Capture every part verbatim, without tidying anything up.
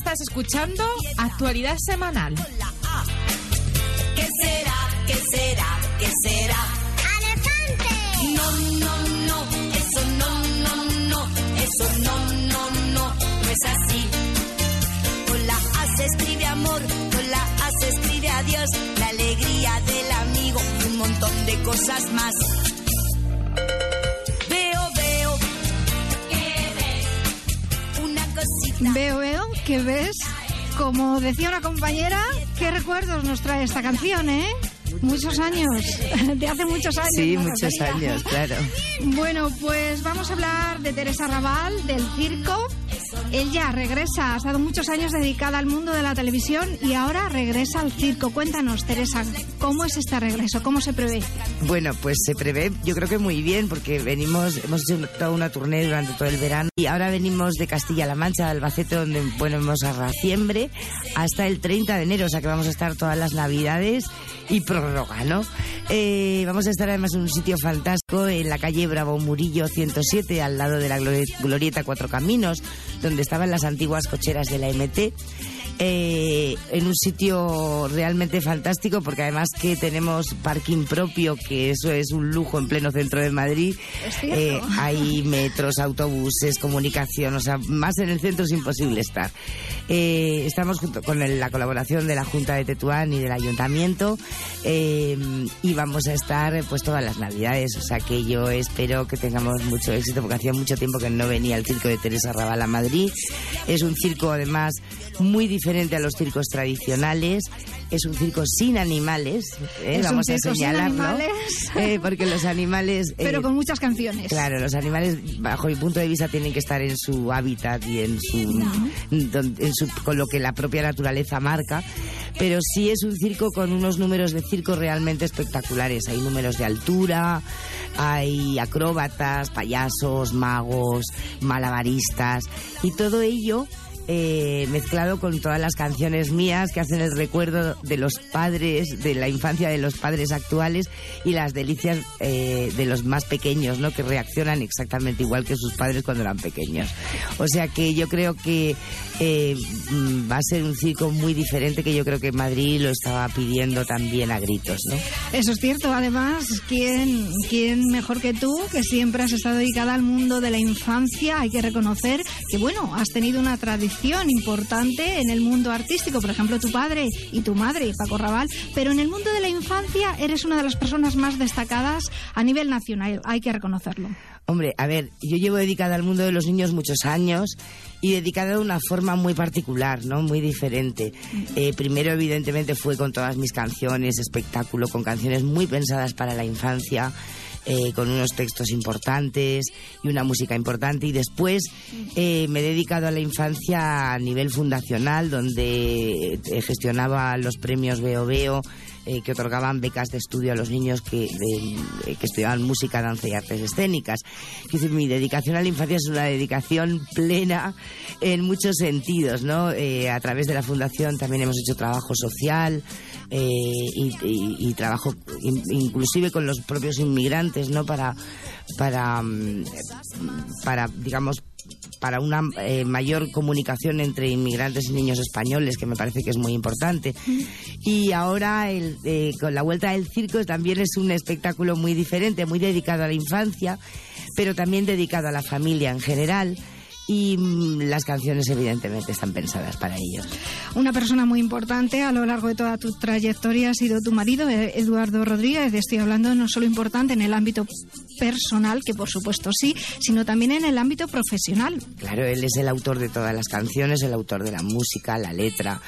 Estás escuchando Actualidad Semanal. ¿Qué será? ¿Qué será? ¿Qué será? ¡Elefante! No, no, no, eso no, no, no, eso no, no, no, no es así. Con la A se escribe amor, con la A se escribe adiós, la alegría del amigo, un montón de cosas más. Veo, veo, ¿qué ves? Una cosita. Veo, veo, ¿qué ves? Como decía una compañera, ¿qué recuerdos nos trae esta canción, eh? Muchos años, de hace muchos años. Sí, muchos años, claro. Bueno, pues vamos a hablar de Teresa Raval, del circo. Ella regresa, ha estado muchos años dedicada al mundo de la televisión y ahora regresa al circo. Cuéntanos, Teresa, ¿cómo es este regreso? ¿Cómo se prevé? Bueno, pues se prevé, yo creo que muy bien, porque venimos, hemos hecho toda una tournée durante todo el verano y ahora venimos de Castilla-La Mancha, de Albacete, donde bueno, hemos a Raciembre, hasta el treinta de enero, o sea que vamos a estar todas las Navidades y prórroga, ¿no? Eh, vamos a estar además en un sitio fantástico, en la calle Bravo Murillo ciento siete, al lado de la Glorieta Cuatro Caminos, donde estaban las antiguas cocheras de la M T. Eh, en un sitio realmente fantástico, porque además que tenemos parking propio, que eso es un lujo en pleno centro de Madrid. Eh, hay metros, autobuses, comunicación, o sea, más en el centro es imposible estar. Eh, estamos junto con el, la colaboración de la Junta de Tetuán y del Ayuntamiento, eh, y vamos a estar pues todas las Navidades, o sea que yo espero que tengamos mucho éxito, porque hacía mucho tiempo que no venía el circo de Teresa Raval a Madrid. Es un circo además muy diferente a los circos tradicionales, es un circo sin animales, ¿eh? Vamos a señalarlo, eh, porque los animales... Eh, Pero con muchas canciones. Claro, los animales, bajo mi punto de vista, tienen que estar en su hábitat y en su, uh-huh. en su con lo que la propia naturaleza marca, pero sí es un circo con unos números de circo realmente espectaculares. Hay números de altura, hay acróbatas, payasos, magos, malabaristas, y todo ello Eh, mezclado con todas las canciones mías que hacen el recuerdo de los padres, de la infancia de los padres actuales y las delicias eh, de los más pequeños, ¿no? Que reaccionan exactamente igual que sus padres cuando eran pequeños. O sea que yo creo que eh, va a ser un circo muy diferente, que yo creo que Madrid lo estaba pidiendo también a gritos, ¿no? Eso es cierto. Además, ¿quién, quién mejor que tú, que siempre has estado dedicada al mundo de la infancia? Hay que reconocer que, bueno, has tenido una tradición importante en el mundo artístico, por ejemplo tu padre y tu madre, Paco Raval, pero en el mundo de la infancia eres una de las personas más destacadas a nivel nacional, hay que reconocerlo. Hombre, a ver, yo llevo dedicada al mundo de los niños muchos años y dedicada de una forma muy particular, ¿no? Muy diferente. Eh, primero, evidentemente, fue con todas mis canciones, espectáculo, con canciones muy pensadas para la infancia, Eh, con unos textos importantes y una música importante, y después eh, me he dedicado a la infancia a nivel fundacional, donde eh, gestionaba los premios Veo Veo, eh, que otorgaban becas de estudio a los niños que, de, que estudiaban música, danza y artes escénicas. Es decir, mi dedicación a la infancia es una dedicación plena en muchos sentidos, ¿no? Eh, a través de la fundación también hemos hecho trabajo social, eh, y, y, y trabajo in, inclusive con los propios inmigrantes, ¿no? Para, para, para digamos, para una eh, mayor comunicación entre inmigrantes y niños españoles, que me parece que es muy importante. Y ahora, el, eh, con la vuelta del circo, también es un espectáculo muy diferente, muy dedicado a la infancia, pero también dedicado a la familia en general. Y las canciones evidentemente están pensadas para ellos. Una persona muy importante a lo largo de toda tu trayectoria ha sido tu marido, Eduardo Rodríguez. Estoy hablando no solo importante en el ámbito personal, que por supuesto sí, sino también en el ámbito profesional. Claro, él es el autor de todas las canciones, el autor de la música, la letra,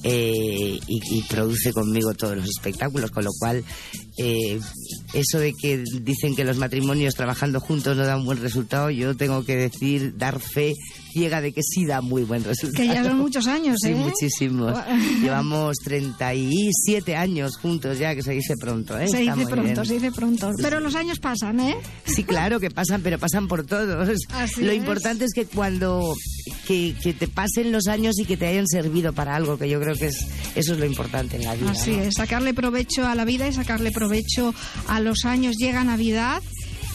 eh, y, y produce conmigo todos los espectáculos, con lo cual eh, eso de que dicen que los matrimonios trabajando juntos no dan buen resultado, yo tengo que decir, dar fe ciega de que sí da muy buen resultado. Que ya son muchos años, ¿eh? Sí, muchísimos. Llevamos treinta y siete años juntos ya, que se dice pronto, ¿eh? Se Está dice muy pronto, bien. se dice pronto. Pero los años pasan, ¿eh? Sí, claro que pasan, pero pasan por todos. Así Lo es. importante es que cuando que, que te pasen los años y que te hayan servido para algo, que yo creo que es eso es lo importante en la vida. Así ¿no? es, sacarle provecho a la vida y sacarle provecho a los años. Llega Navidad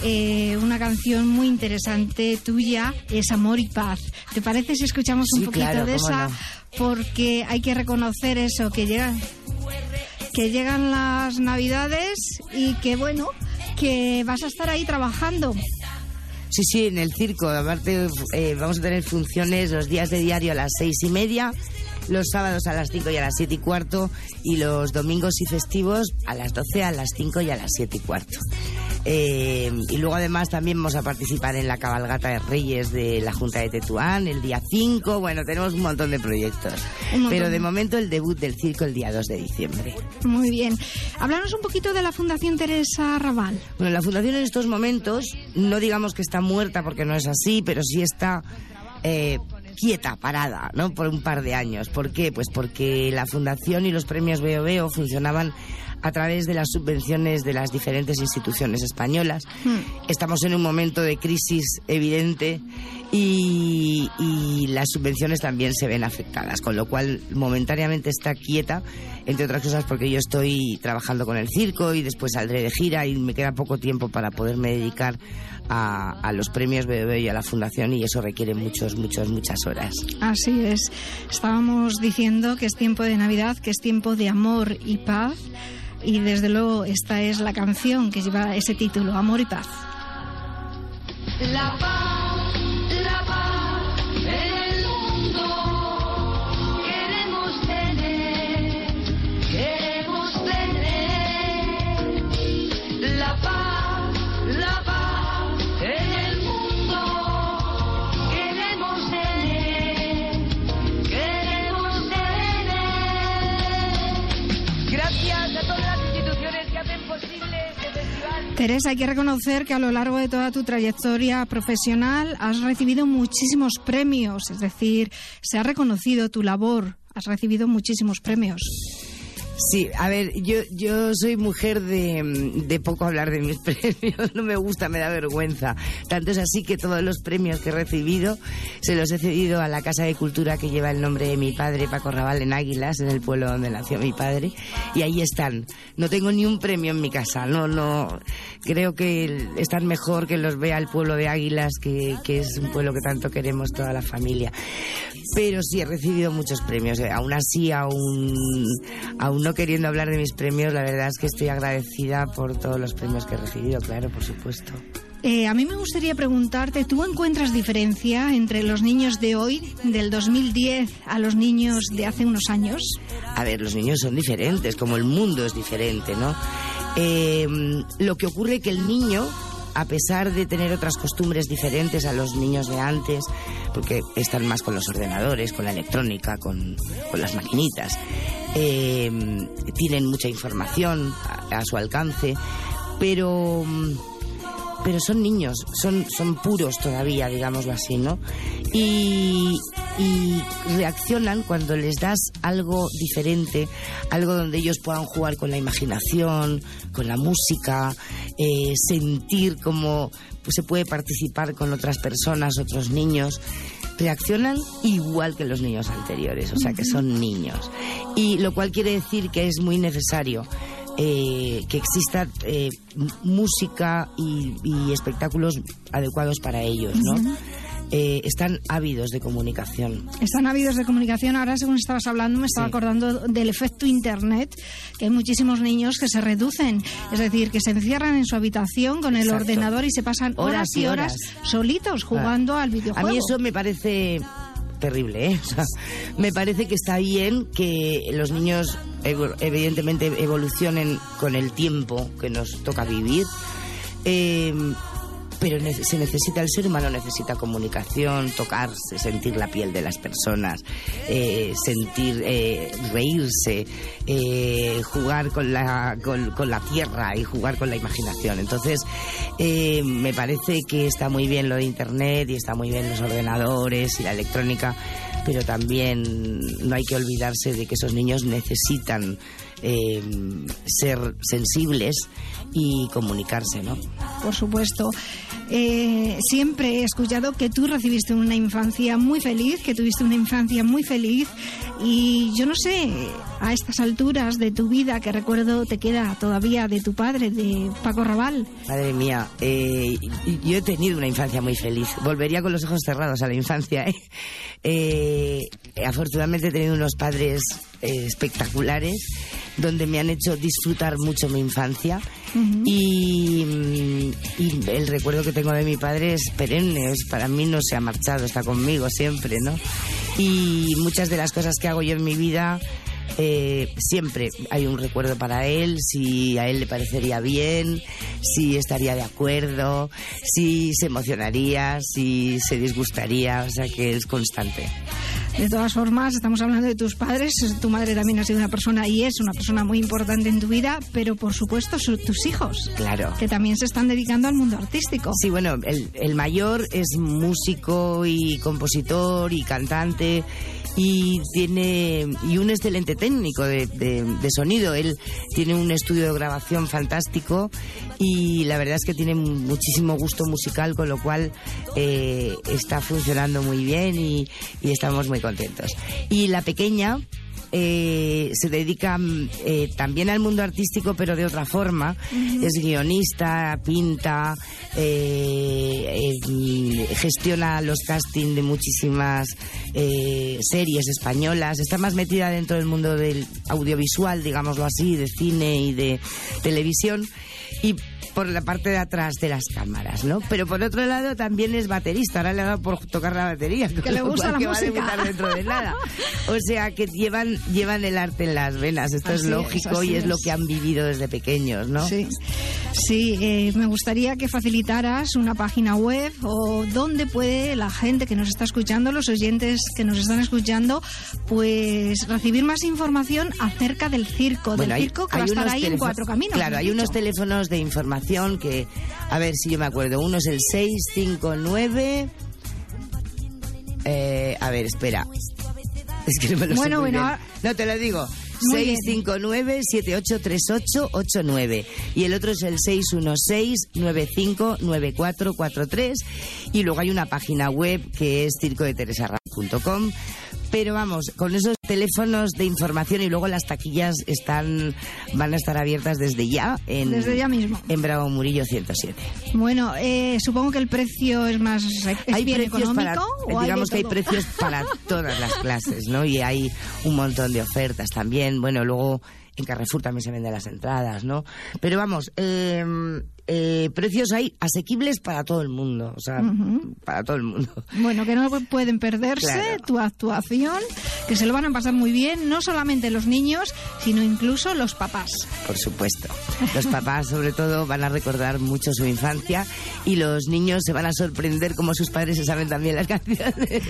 eh, una canción muy interesante tuya, es Amor y Paz. ¿Te parece si escuchamos un sí, poquito claro, de esa? No. Porque hay que reconocer eso, que llegan, que llegan las Navidades y que, bueno, que vas a estar ahí trabajando. Sí, sí, en el circo. Aparte, eh, vamos a tener funciones los días de diario a las seis y media, los sábados a las cinco y a las siete y cuarto, y los domingos y festivos a las doce, a las cinco y a las siete y cuarto. Eh, y luego además también vamos a participar en la cabalgata de Reyes de la Junta de Tetuán el día cinco. Bueno, tenemos un montón de proyectos. Montón. Pero de momento el debut del circo el día dos de diciembre. Muy bien. Háblanos un poquito de la Fundación Teresa Raval. Bueno, la Fundación en estos momentos, no digamos que está muerta porque no es así, pero sí está... Eh, quieta, parada, ¿no? Por un par de años. ¿Por qué? Pues porque la Fundación y los premios Veo Veo funcionaban a través de las subvenciones de las diferentes instituciones españolas. Hmm. Estamos en un momento de crisis evidente y, y las subvenciones también se ven afectadas, con lo cual momentáneamente está quieta, entre otras cosas porque yo estoy trabajando con el circo y después saldré de gira y me queda poco tiempo para poderme dedicar a, a los premios Veo Veo y a la Fundación, y eso requiere muchos, muchos, muchas horas. Así es. Estábamos diciendo que es tiempo de Navidad, que es tiempo de amor y paz, y desde luego esta es la canción que lleva ese título, Amor y Paz. La paz, la paz en el mundo queremos tener, queremos tener la paz, la paz en el mundo queremos tener, queremos tener. Gracias a todas las instituciones que hacen posible este festival. Teresa, hay que reconocer que a lo largo de toda tu trayectoria profesional has recibido muchísimos premios, es decir, se ha reconocido tu labor, has recibido muchísimos premios. Sí, a ver, yo yo soy mujer de, de poco hablar de mis premios, no me gusta, me da vergüenza. Tanto es así que todos los premios que he recibido se los he cedido a la Casa de Cultura que lleva el nombre de mi padre, Paco Raval, en Águilas, en el pueblo donde nació mi padre, y ahí están. No tengo ni un premio en mi casa, no, no, creo que están mejor que los vea el pueblo de Águilas, que, que es un pueblo que tanto queremos toda la familia. Pero sí he recibido muchos premios, aún así, aún, aún no queriendo hablar de mis premios, la verdad es que estoy agradecida por todos los premios que he recibido, claro, por supuesto. Eh, a mí me gustaría preguntarte, ¿tú encuentras diferencia entre los niños de hoy, del dos mil diez, a los niños de hace unos años? A ver, los niños son diferentes, como el mundo es diferente, ¿no? Eh, lo que ocurre es que el niño, a pesar de tener otras costumbres diferentes a los niños de antes, porque están más con los ordenadores, con la electrónica, con, con las maquinitas, eh, tienen mucha información a, a su alcance, pero... pero son niños, son, son puros todavía, digámoslo así, ¿no? Y, y reaccionan cuando les das algo diferente, algo donde ellos puedan jugar con la imaginación, con la música, eh, sentir cómo pues, se puede participar con otras personas, otros niños. Reaccionan igual que los niños anteriores, o sea que son niños. Y lo cual quiere decir que es muy necesario Eh, que exista eh, música y, y espectáculos adecuados para ellos, ¿no? Uh-huh. Eh, están ávidos de comunicación. Están ávidos de comunicación. Ahora, según estabas hablando, me estaba sí. acordando del efecto Internet, que hay muchísimos niños que se reducen, es decir, que se encierran en su habitación con el Exacto. ordenador y se pasan horas, horas y horas, horas solitos jugando ah. al videojuego. A mí eso me parece terrible, ¿eh? O sea, me parece que está bien que los niños evidentemente evolucionen con el tiempo que nos toca vivir, eh, pero se necesita, el ser humano necesita comunicación, tocarse, sentir la piel de las personas, eh, sentir, eh, reírse, eh, jugar con la, con, con la tierra y jugar con la imaginación. Entonces, eh, me parece que está muy bien lo de Internet y está muy bien los ordenadores y la electrónica, pero también no hay que olvidarse de que esos niños necesitan eh, ser sensibles y comunicarse, ¿no? Por supuesto. Eh, siempre he escuchado que tú recibiste una infancia muy feliz, que tuviste una infancia muy feliz, y yo no sé, a estas alturas de tu vida, ¿qué recuerdo te queda todavía de tu padre, de Paco Raval? Madre mía, eh, yo he tenido una infancia muy feliz. Volvería con los ojos cerrados a la infancia. ¿eh? Eh, afortunadamente he tenido unos padres eh, espectaculares, donde me han hecho disfrutar mucho mi infancia. Uh-huh. y, y el recuerdo que tengo de mi padre es perenne, es, para mí no se ha marchado, está conmigo siempre, ¿no? Y muchas de las cosas que hago yo en mi vida, eh, siempre hay un recuerdo para él, si a él le parecería bien, si estaría de acuerdo, si se emocionaría, si se disgustaría, o sea que es constante. De todas formas, estamos hablando de tus padres, tu madre también ha sido una persona y es una persona muy importante en tu vida, pero por supuesto son tus hijos. Claro. Que también se están dedicando al mundo artístico. Sí, bueno, el, el mayor es músico y compositor y cantante y tiene y un excelente técnico de, de, de sonido. Él tiene un estudio de grabación fantástico y la verdad es que tiene muchísimo gusto musical, con lo cual eh, está funcionando muy bien y, y estamos muy contentos. Y la pequeña eh, se dedica eh, también al mundo artístico, pero de otra forma. Uh-huh. Es guionista, pinta, eh, eh, gestiona los castings de muchísimas eh, series españolas. Está más metida dentro del mundo del audiovisual, digámoslo así, de cine y de televisión, y por la parte de atrás de las cámaras, ¿no? Pero por otro lado también es baterista. Ahora le ha dado por tocar la batería, que le gusta la que música. Va a debutar dentro de nada. O sea que llevan llevan el arte en las venas. Esto así es lógico es, y es, es lo que han vivido desde pequeños, ¿no? Sí, sí. Eh, me gustaría que facilitaras una página web o donde puede la gente que nos está escuchando, los oyentes que nos están escuchando, pues recibir más información acerca del circo, bueno, del hay, circo que va a estar ahí en Cuatro Caminos. Claro, hay dicho. unos teléfonos de información que, a ver si yo me acuerdo, uno es el seis cinco nueve, eh, a ver, espera, es que no me lo bueno, sé muy bueno, bien. No, te lo digo, seis cinco nueve, siete ocho tres ocho, ocho nueve, y el otro es el seis uno seis, nueve cinco nueve cuatro cuatro tres, y luego hay una página web que es circo de teresa raval punto com. Pero vamos, con esos teléfonos de información, y luego las taquillas están van a estar abiertas desde ya en, desde ya mismo en Bravo Murillo ciento siete. Bueno, eh, supongo que el precio es más es hay bien precios económico, para, ¿o digamos hay que hay precios para todas las clases, ¿no? Y hay un montón de ofertas también. Bueno, luego en Carrefour también se venden las entradas, ¿no? Pero vamos, eh, eh, precios hay asequibles para todo el mundo, o sea, uh-huh. para todo el mundo. Bueno, que no pueden perderse claro. tu actuación, que se lo van a pasar muy bien, no solamente los niños, sino incluso los papás. Por supuesto. Los papás, sobre todo, van a recordar mucho su infancia, y los niños se van a sorprender como sus padres se saben también las canciones.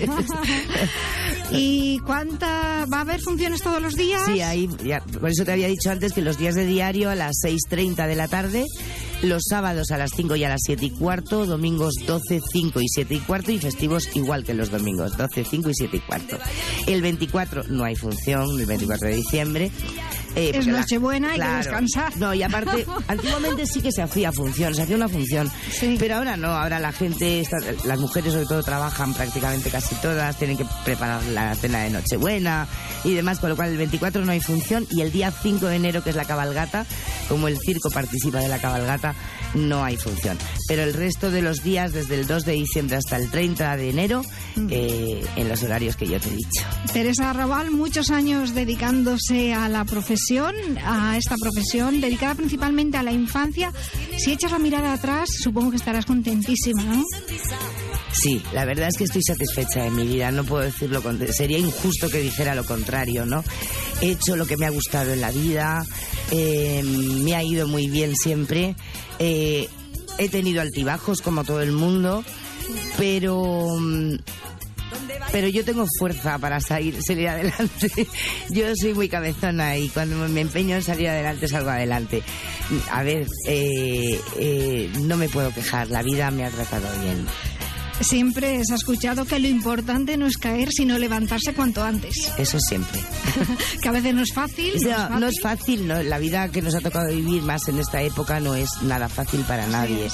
¿Y cuánta va a haber funciones todos los días? Sí, ahí, ya, por eso te había dicho antes que los días de diario a las seis treinta de la tarde, los sábados a las cinco y a las siete y cuarto, domingos doce, cinco y siete y cuarto, y festivos igual que los domingos, doce, cinco y siete y cuarto. El veinticuatro no hay función, el veinticuatro de diciembre. Eh, es Nochebuena, la, hay claro, que descansar. No, y aparte, antiguamente sí que se hacía función, se hacía una función, sí. Pero ahora no, ahora la gente, está, las mujeres sobre todo trabajan prácticamente casi todas, tienen que preparar la cena de Nochebuena y demás, con lo cual el veinticuatro no hay función, y el día cinco de enero, que es la cabalgata, como el circo participa de la cabalgata, no hay función. Pero el resto de los días, desde el dos de diciembre hasta el treinta de enero, mm. eh, en los horarios que yo te he dicho. Teresa Raval, muchos años dedicándose a la profesión, a esta profesión, dedicada principalmente a la infancia. Si echas la mirada atrás, supongo que estarás contentísima, ¿no? Sí, la verdad es que estoy satisfecha de mi vida, no puedo decirlo, sería injusto que dijera lo contrario, ¿no? He hecho lo que me ha gustado en la vida, eh, me ha ido muy bien siempre, eh, he tenido altibajos como todo el mundo, pero... pero yo tengo fuerza para salir, salir adelante. Yo soy muy cabezona y cuando me empeño en salir adelante, salgo adelante. A ver, eh, eh, no me puedo quejar, la vida me ha tratado bien. Siempre se ha escuchado que lo importante no es caer, sino levantarse cuanto antes. Eso siempre. Que a veces no es fácil. O sea, no es fácil, no es fácil, no. La vida que nos ha tocado vivir más en esta época no es nada fácil para nadie.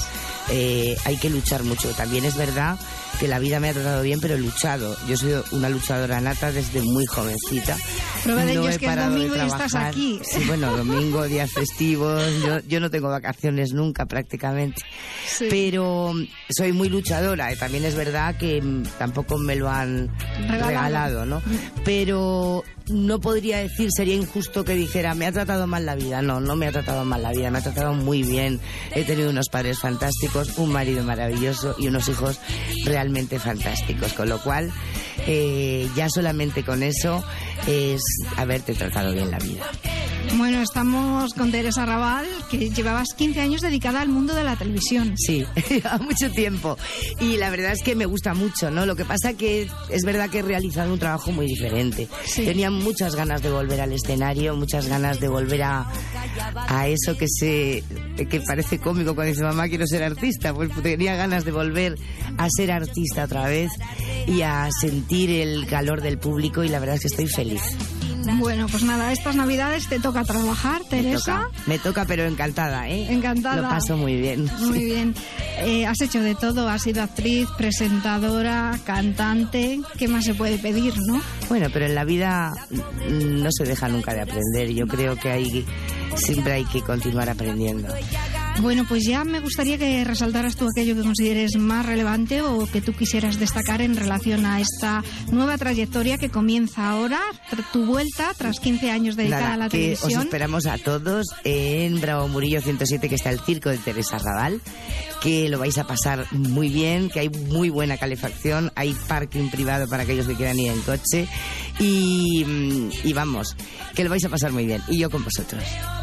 eh, hay que luchar mucho. También es verdad que la vida me ha tratado bien, pero he luchado. Yo soy una luchadora nata desde muy jovencita. Prueba de no ello he es que es parado de domingo y trabajar. estás aquí. Sí, bueno, domingo, días festivos. Yo, yo no tengo vacaciones nunca prácticamente. Sí. Pero soy muy luchadora. Y también es verdad que mm, tampoco me lo han Regalado. regalado, ¿no? Pero no podría decir, sería injusto que dijera, me ha tratado mal la vida. No, no me ha tratado mal la vida, me ha tratado muy bien. He tenido unos padres fantásticos, un marido maravilloso y unos hijos realmente fantásticos. Con lo cual, eh, ya solamente con eso es haberte tratado bien la vida. Bueno, estamos con Teresa Raval, que llevabas quince años dedicada al mundo de la televisión. Sí, lleva mucho tiempo. Y la verdad es que me gusta mucho, ¿no? Lo que pasa que es verdad que he realizado un trabajo muy diferente. Sí. Tenía muchas ganas de volver al escenario, muchas ganas de volver a, a eso que se que parece cómico cuando dice mamá quiero ser artista. Pues tenía ganas de volver a ser artista otra vez y a sentir el calor del público, y la verdad es que estoy feliz. Bueno, pues nada, estas navidades te toca trabajar, Teresa. Me toca, me toca, pero encantada, ¿eh? Encantada. Lo paso muy bien. Muy bien. Eh, has hecho de todo, has sido actriz, presentadora, cantante. ¿Qué más se puede pedir, no? Bueno, pero en la vida mm, no se deja nunca de aprender. Yo creo que hay, siempre hay que continuar aprendiendo. Bueno, pues ya me gustaría que resaltaras tú aquello que consideres más relevante o que tú quisieras destacar en relación a esta nueva trayectoria que comienza ahora, tr- tu vuelta tras quince años dedicada Nada, a la que televisión. os esperamos a todos en Bravo Murillo ciento siete, que está el circo de Teresa Raval, que lo vais a pasar muy bien, que hay muy buena calefacción, hay parking privado para aquellos que quieran ir en coche y, y vamos, que lo vais a pasar muy bien, y yo con vosotros.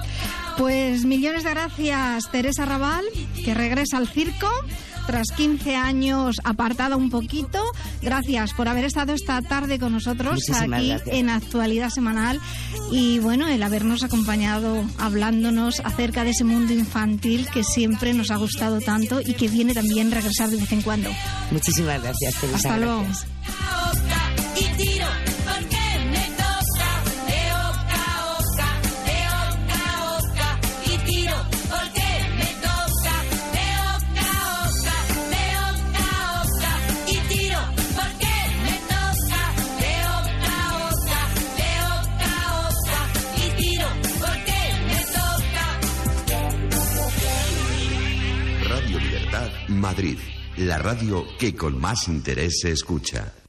Pues millones de gracias, Teresa Raval, que regresa al circo tras quince años apartada un poquito. Gracias por haber estado esta tarde con nosotros. Muchísimas aquí gracias. En Actualidad Semanal, y bueno, el habernos acompañado hablándonos acerca de ese mundo infantil que siempre nos ha gustado tanto y que viene también regresar de vez en cuando. Muchísimas gracias, Teresa. Hasta luego. Gracias. Y tiro porque me toca, de oca a oca, de oca a oca. Y tiro porque me toca, de oca a oca, de oca a oca. Y tiro porque me toca, de oca a oca, de oca a oca. Y tiro porque me toca. Radio Libertad, Madrid. La radio que con más interés se escucha.